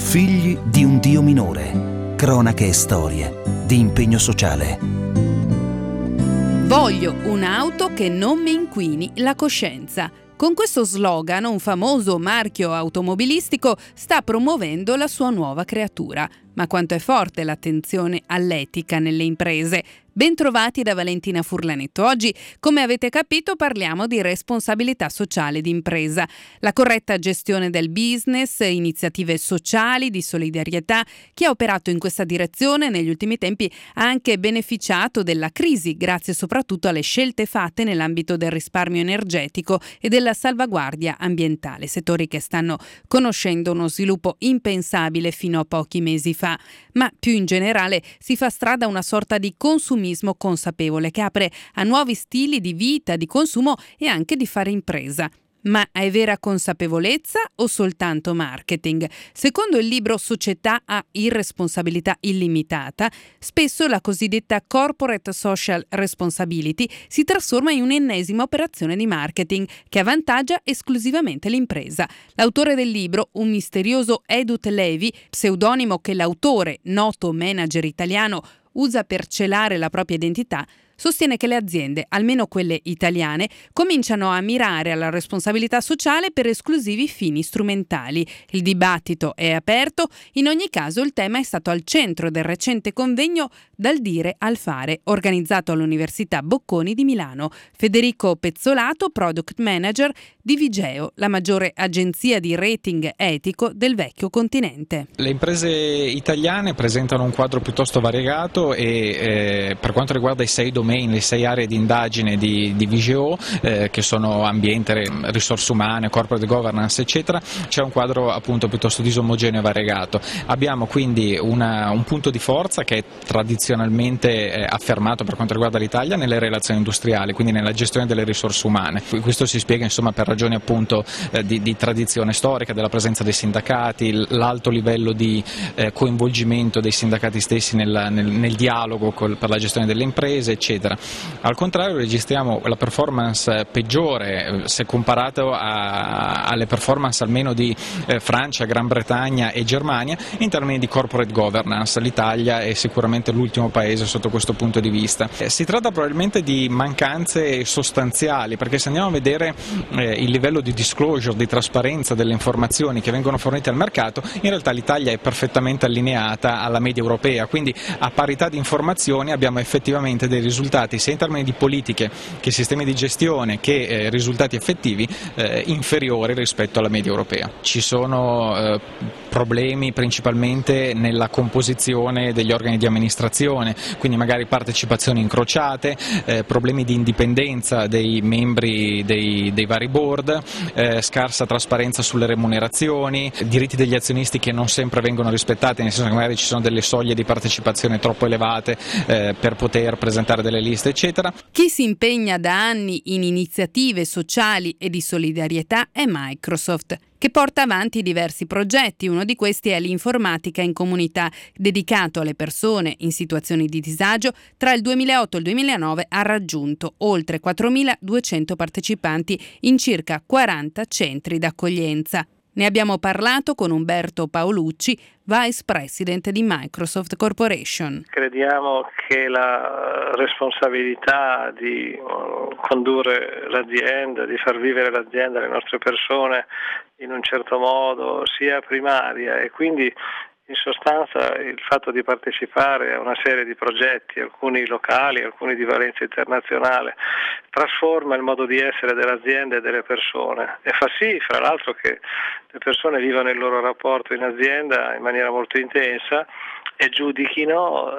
Figli di un Dio minore. Cronache e storie di impegno sociale. Voglio un'auto che non mi inquini la coscienza. Con questo slogan, un famoso marchio automobilistico sta promuovendo la sua nuova creatura. Ma quanto è forte l'attenzione all'etica nelle imprese? Bentrovati da Valentina Furlanetto. Oggi, come avete capito, parliamo di responsabilità sociale d'impresa. La corretta gestione del business, iniziative sociali, di solidarietà. Chi ha operato in questa direzione negli ultimi tempi ha anche beneficiato della crisi, grazie soprattutto alle scelte fatte nell'ambito del risparmio energetico e della salvaguardia ambientale, settori che stanno conoscendo uno sviluppo impensabile fino a pochi mesi fa. Ma più in generale si fa strada una sorta di consumismo consapevole che apre a nuovi stili di vita, di consumo e anche di fare impresa. Ma è vera consapevolezza o soltanto marketing? Secondo il libro Società a irresponsabilità illimitata, spesso la cosiddetta corporate social responsibility si trasforma in un'ennesima operazione di marketing che avvantaggia esclusivamente l'impresa. L'autore del libro, un misterioso Edut Levi, pseudonimo che l'autore, noto manager italiano, usa per celare la propria identità, sostiene che le aziende, almeno quelle italiane, cominciano a mirare alla responsabilità sociale per esclusivi fini strumentali. Il dibattito è aperto, in ogni caso il tema è stato al centro del recente convegno Dal dire al fare, organizzato all'Università Bocconi di Milano. Federico Pezzolato, product manager di Vigeo, la maggiore agenzia di rating etico del vecchio continente. Le imprese italiane presentano un quadro piuttosto variegato e per quanto riguarda i 6 domain, le 6 aree di indagine di Vigeo, che sono ambiente, risorse umane, corporate governance eccetera, c'è un quadro appunto piuttosto disomogeneo e variegato. Abbiamo quindi un punto di forza che è tradizionalmente affermato per quanto riguarda l'Italia nelle relazioni industriali, quindi nella gestione delle risorse umane. Questo si spiega insomma per ragioni appunto di tradizione storica, della presenza dei sindacati, l'alto livello di coinvolgimento dei sindacati stessi nel dialogo per la gestione delle imprese eccetera. Al contrario registriamo la performance peggiore se comparato alle performance almeno di Francia, Gran Bretagna e Germania in termini di corporate governance. L'Italia è sicuramente l'ultimo paese sotto questo punto di vista. Si tratta probabilmente di mancanze sostanziali, perché se andiamo a vedere il livello di disclosure, di trasparenza delle informazioni che vengono fornite al mercato, in realtà l'Italia è perfettamente allineata alla media europea, quindi a parità di informazioni abbiamo effettivamente dei risultati sia in termini di politiche che sistemi di gestione che risultati effettivi inferiori rispetto alla media europea. Ci sono problemi principalmente nella composizione degli organi di amministrazione, quindi magari partecipazioni incrociate, problemi di indipendenza dei membri dei vari board, scarsa trasparenza sulle remunerazioni, diritti degli azionisti che non sempre vengono rispettati, nel senso che magari ci sono delle soglie di partecipazione troppo elevate per poter presentare delle liste eccetera. Chi si impegna da anni in iniziative sociali e di solidarietà è Microsoft, che porta avanti diversi progetti. Uno di questi è l'informatica in comunità, dedicato alle persone in situazioni di disagio. Tra il 2008 e il 2009 ha raggiunto oltre 4.200 partecipanti in circa 40 centri d'accoglienza. Ne abbiamo parlato con Umberto Paolucci, Vice President di Microsoft Corporation. Crediamo che la responsabilità di condurre l'azienda, di far vivere l'azienda, le nostre persone in un certo modo sia primaria e quindi in sostanza il fatto di partecipare a una serie di progetti, alcuni locali, alcuni di valenza internazionale, trasforma il modo di essere dell'azienda e delle persone e fa sì, fra l'altro, che le persone vivano il loro rapporto in azienda in maniera molto intensa e giudichino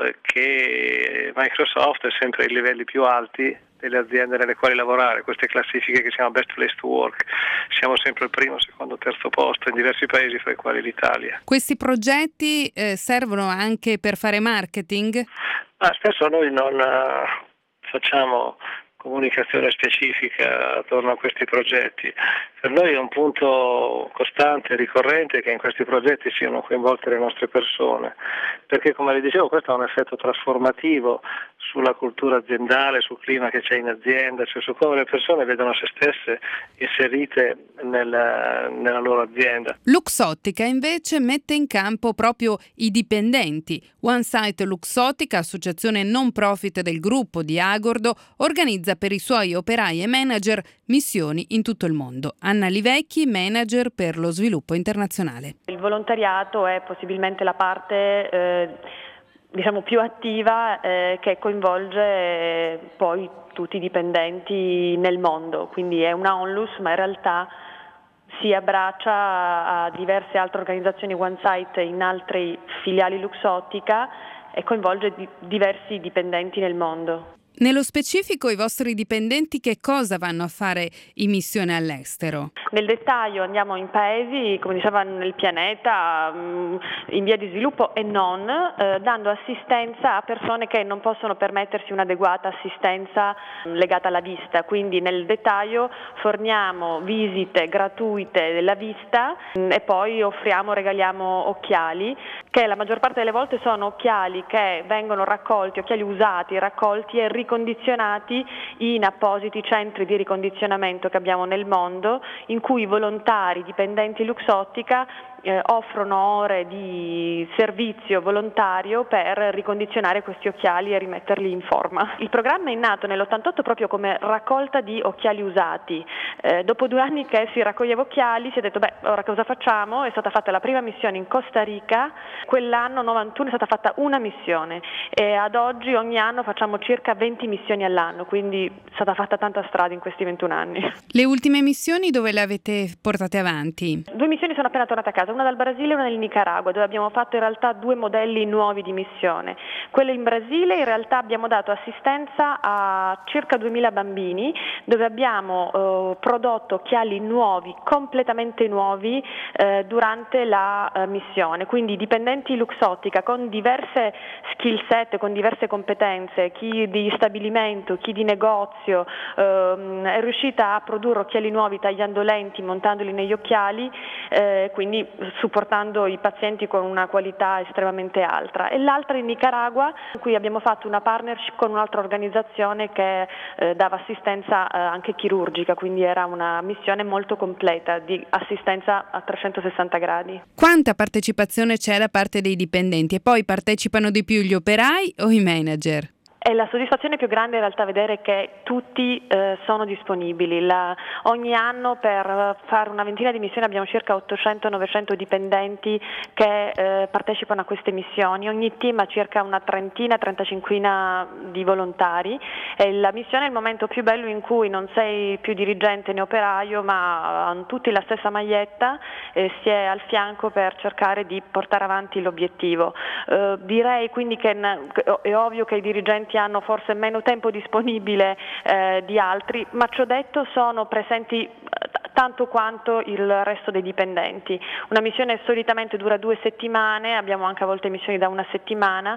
che Microsoft è sempre ai livelli più alti delle aziende nelle quali lavorare, queste classifiche che si chiamano Best Place to Work. Siamo sempre al primo, secondo, terzo posto in diversi paesi, fra i quali l'Italia. Questi progetti servono anche per fare marketing? Spesso noi non facciamo comunicazione specifica attorno a questi progetti. Per noi è un punto costante, ricorrente, che in questi progetti siano coinvolte le nostre persone, perché come le dicevo questo ha un effetto trasformativo sulla cultura aziendale, sul clima che c'è in azienda, cioè su come le persone vedono se stesse inserite nella loro azienda. Luxottica invece mette in campo proprio i dipendenti. OneSite Luxottica, associazione non profit del gruppo di Agordo, organizza per i suoi operai e manager missioni in tutto il mondo. Anna Livecchi, manager per lo sviluppo internazionale. Il volontariato è possibilmente la parte più attiva che coinvolge poi tutti i dipendenti nel mondo, quindi è una onlus, ma in realtà si abbraccia a diverse altre organizzazioni OneSite in altri filiali Luxottica e coinvolge diversi dipendenti nel mondo. Nello specifico, i vostri dipendenti che cosa vanno a fare in missione all'estero? Nel dettaglio andiamo in paesi, come diceva, nel pianeta, in via di sviluppo e non, dando assistenza a persone che non possono permettersi un'adeguata assistenza legata alla vista. Quindi nel dettaglio forniamo visite gratuite della vista e poi regaliamo occhiali, che la maggior parte delle volte sono occhiali che vengono raccolti, occhiali usati, raccolti e ricondizionati in appositi centri di ricondizionamento che abbiamo nel mondo, in cui i volontari dipendenti Luxottica offrono ore di servizio volontario per ricondizionare questi occhiali e rimetterli in forma. Il programma è nato nell'88 proprio come raccolta di occhiali usati. Dopo 2 anni che si raccoglieva occhiali si è detto ora cosa facciamo? È stata fatta la prima missione in Costa Rica, quell'anno 91 è stata fatta una missione e ad oggi ogni anno facciamo circa 20 missioni all'anno, quindi è stata fatta tanta strada in questi 21 anni. Le ultime missioni dove le avete portate avanti? 2 missioni sono appena tornate a casa, una dal Brasile e una del Nicaragua, dove abbiamo fatto in realtà 2 modelli nuovi di missione. Quella in Brasile in realtà abbiamo dato assistenza a circa 2000 bambini, dove abbiamo prodotto occhiali nuovi, completamente nuovi, durante la missione. Quindi dipendenti Luxottica con diverse skill set, con diverse competenze, chi di stabilimento, chi di negozio, è riuscita a produrre occhiali nuovi tagliando lenti, montandoli negli occhiali, quindi supportando i pazienti con una qualità estremamente alta. E l'altra in Nicaragua, in cui abbiamo fatto una partnership con un'altra organizzazione che dava assistenza anche chirurgica, quindi era una missione molto completa di assistenza a 360 gradi. Quanta partecipazione c'è da parte dei dipendenti? E poi partecipano di più gli operai o i manager? È la soddisfazione più grande in realtà vedere che tutti sono disponibili. Ogni anno per fare una ventina di missioni abbiamo circa 800-900 dipendenti che partecipano a queste missioni. Ogni team ha circa una 35 di volontari e la missione è il momento più bello in cui non sei più dirigente né operaio, ma hanno tutti la stessa maglietta e si è al fianco per cercare di portare avanti l'obiettivo. Direi quindi che è ovvio che i dirigenti hanno forse meno tempo disponibile di altri, ma ciò detto sono presenti tanto quanto il resto dei dipendenti. Una missione solitamente dura 2 settimane, abbiamo anche a volte missioni da 1 settimana,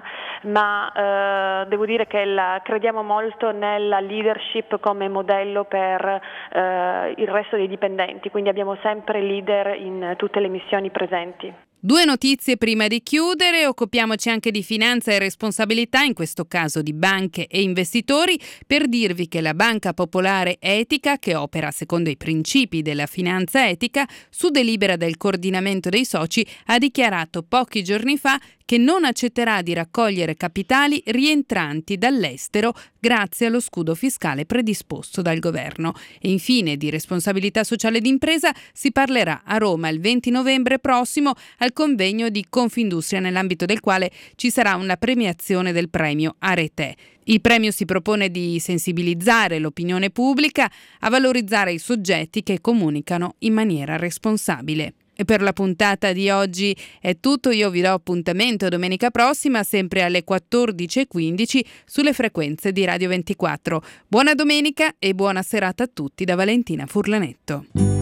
ma devo dire che crediamo molto nella leadership come modello per il resto dei dipendenti, quindi abbiamo sempre leader in tutte le missioni presenti. 2 notizie prima di chiudere, occupiamoci anche di finanza e responsabilità, in questo caso di banche e investitori, per dirvi che la Banca Popolare Etica, che opera secondo i principi della finanza etica, su delibera del coordinamento dei soci, ha dichiarato pochi giorni fa che non accetterà di raccogliere capitali rientranti dall'estero grazie allo scudo fiscale predisposto dal governo. E infine di responsabilità sociale d'impresa si parlerà a Roma il 20 novembre prossimo al convegno di Confindustria, nell'ambito del quale ci sarà una premiazione del premio Arete. Il premio si propone di sensibilizzare l'opinione pubblica a valorizzare i soggetti che comunicano in maniera responsabile. E per la puntata di oggi è tutto, io vi do appuntamento domenica prossima sempre alle 14:15 sulle frequenze di Radio 24. Buona domenica e buona serata a tutti da Valentina Furlanetto.